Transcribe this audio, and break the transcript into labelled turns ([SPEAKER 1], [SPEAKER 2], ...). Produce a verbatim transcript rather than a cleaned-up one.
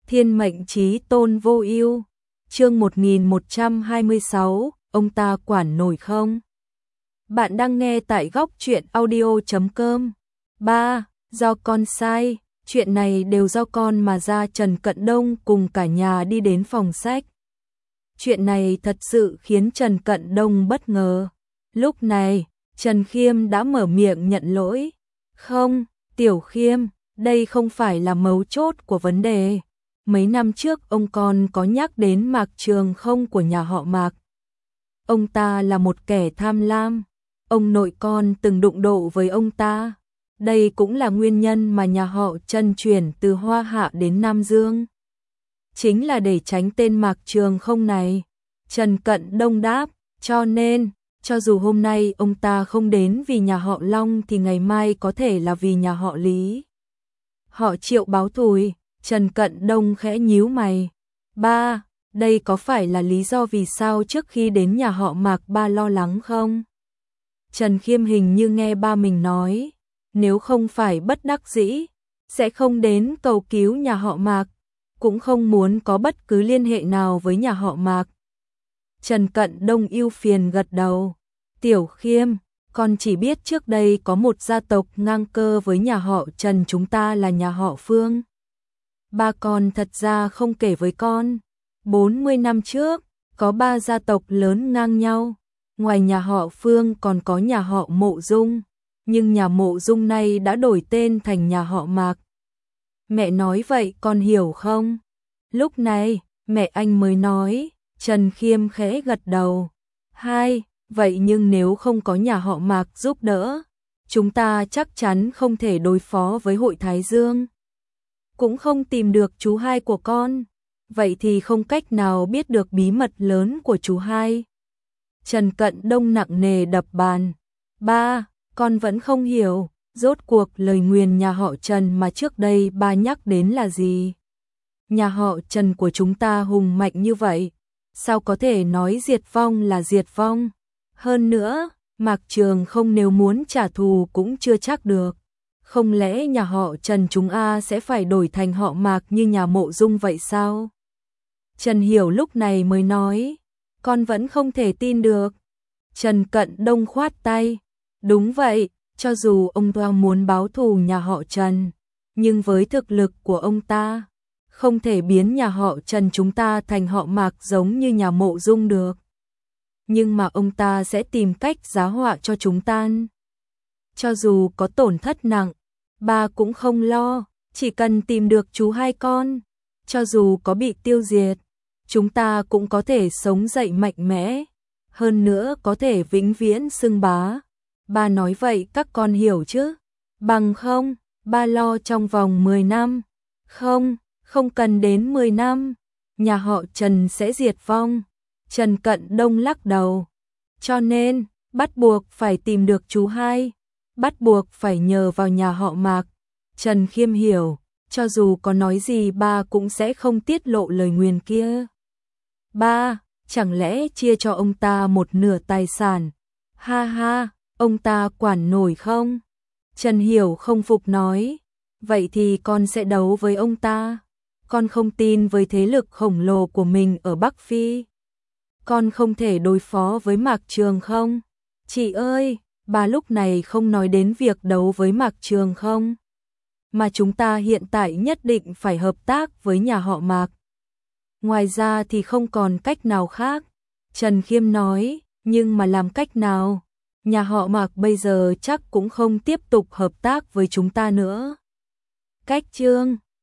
[SPEAKER 1] Thiên mệnh chí tôn vô ưu. Chương một nghìn một trăm hai mươi sáu, ông ta quản nổi không? Bạn đang nghe tại góc truyện audio chấm com. ba. Do con sai, chuyện này đều do con mà ra. Trần Cận Đông cùng cả nhà đi đến phòng sách. Chuyện này thật sự khiến Trần Cận Đông bất ngờ. Lúc này, Trần Khiêm đã mở miệng nhận lỗi. Không, Tiểu Khiêm, đây không phải là mấu chốt của vấn đề. Mấy năm trước ông con có nhắc đến Mạc Trường Không của nhà họ Mạc. Ông ta là một kẻ tham lam. Ông nội con từng đụng độ với ông ta. Đây cũng là nguyên nhân mà nhà họ Trần chuyển từ Hoa Hạ đến Nam Dương. Chính là để tránh tên Mạc Trường Không này. Trần Cận Đông đáp, cho nên, cho dù hôm nay ông ta không đến vì nhà họ Long thì ngày mai có thể là vì nhà họ Lý. Họ Triệu báo thù. Trần Cận Đông khẽ nhíu mày. Ba, đây có phải là lý do vì sao trước khi đến nhà họ Mạc ba lo lắng không? Trần Khiêm hình như nghe ba mình nói, nếu không phải bất đắc dĩ, sẽ không đến cầu cứu nhà họ Mạc, cũng không muốn có bất cứ liên hệ nào với nhà họ Mạc. Trần Cận Đông ưu phiền gật đầu. Tiểu Khiêm, con chỉ biết trước đây có một gia tộc ngang cơ với nhà họ Trần, chúng ta là nhà họ Phương. Ba con thật ra không kể với con. bốn mươi năm trước, có ba gia tộc lớn ngang nhau. Ngoài nhà họ Phương còn có nhà họ Mộ Dung. Nhưng nhà Mộ Dung này đã đổi tên thành nhà họ Mạc. Mẹ nói vậy con hiểu không? Lúc này, mẹ anh mới nói. Trần Khiêm khẽ gật đầu. Hai, vậy nhưng nếu không có nhà họ Mạc giúp đỡ, chúng ta chắc chắn không thể đối phó với hội Thái Dương. Cũng không tìm được chú hai của con, vậy thì không cách nào biết được bí mật lớn của chú hai. Trần Cận Đông nặng nề đập bàn. Ba, con vẫn không hiểu, rốt cuộc lời nguyền nhà họ Trần mà trước đây ba nhắc đến là gì? Nhà họ Trần của chúng ta hùng mạnh như vậy, sao có thể nói diệt vong là diệt vong? Hơn nữa, Mạc Trường Không nếu muốn trả thù cũng chưa chắc được. Không lẽ nhà họ Trần chúng a sẽ phải đổi thành họ Mạc như nhà Mộ Dung vậy sao? Trần Hiểu lúc này mới nói, con vẫn không thể tin được. Trần Cận Đông khoát tay, đúng vậy, cho dù ông ta muốn báo thù nhà họ Trần, nhưng với thực lực của ông ta, không thể biến nhà họ Trần chúng ta thành họ Mạc giống như nhà Mộ Dung được. Nhưng mà ông ta sẽ tìm cách giá họa cho chúng ta. Cho dù có tổn thất nặng, ba cũng không lo, chỉ cần tìm được chú hai con, cho dù có bị tiêu diệt, chúng ta cũng có thể sống dậy mạnh mẽ, hơn nữa có thể vĩnh viễn xưng bá. Ba nói vậy các con hiểu chứ? Bằng không, ba lo trong vòng mười năm. Không, không cần đến mười năm, nhà họ Trần sẽ diệt vong. Trần Cận Đông lắc đầu. Cho nên, bắt buộc phải tìm được chú hai. Bắt buộc phải nhờ vào nhà họ Mạc. Trần Khiêm hiểu, cho dù có nói gì ba cũng sẽ không tiết lộ lời nguyền kia. Ba, chẳng lẽ chia cho ông ta một nửa tài sản? Ha ha, ông ta quản nổi không? Trần Hiểu không phục nói, vậy thì con sẽ đấu với ông ta. Con không tin với thế lực khổng lồ của mình ở Bắc Phi. Con không thể đối phó với Mạc Trường Không. Chị ơi, bà lúc này không nói đến việc đấu với Mạc Trường Không, mà chúng ta hiện tại nhất định phải hợp tác với nhà họ Mạc. Ngoài ra thì không còn cách nào khác. Trần Khiêm nói, nhưng mà làm cách nào? Nhà họ Mạc bây giờ chắc cũng không tiếp tục hợp tác với chúng ta nữa. Cách chương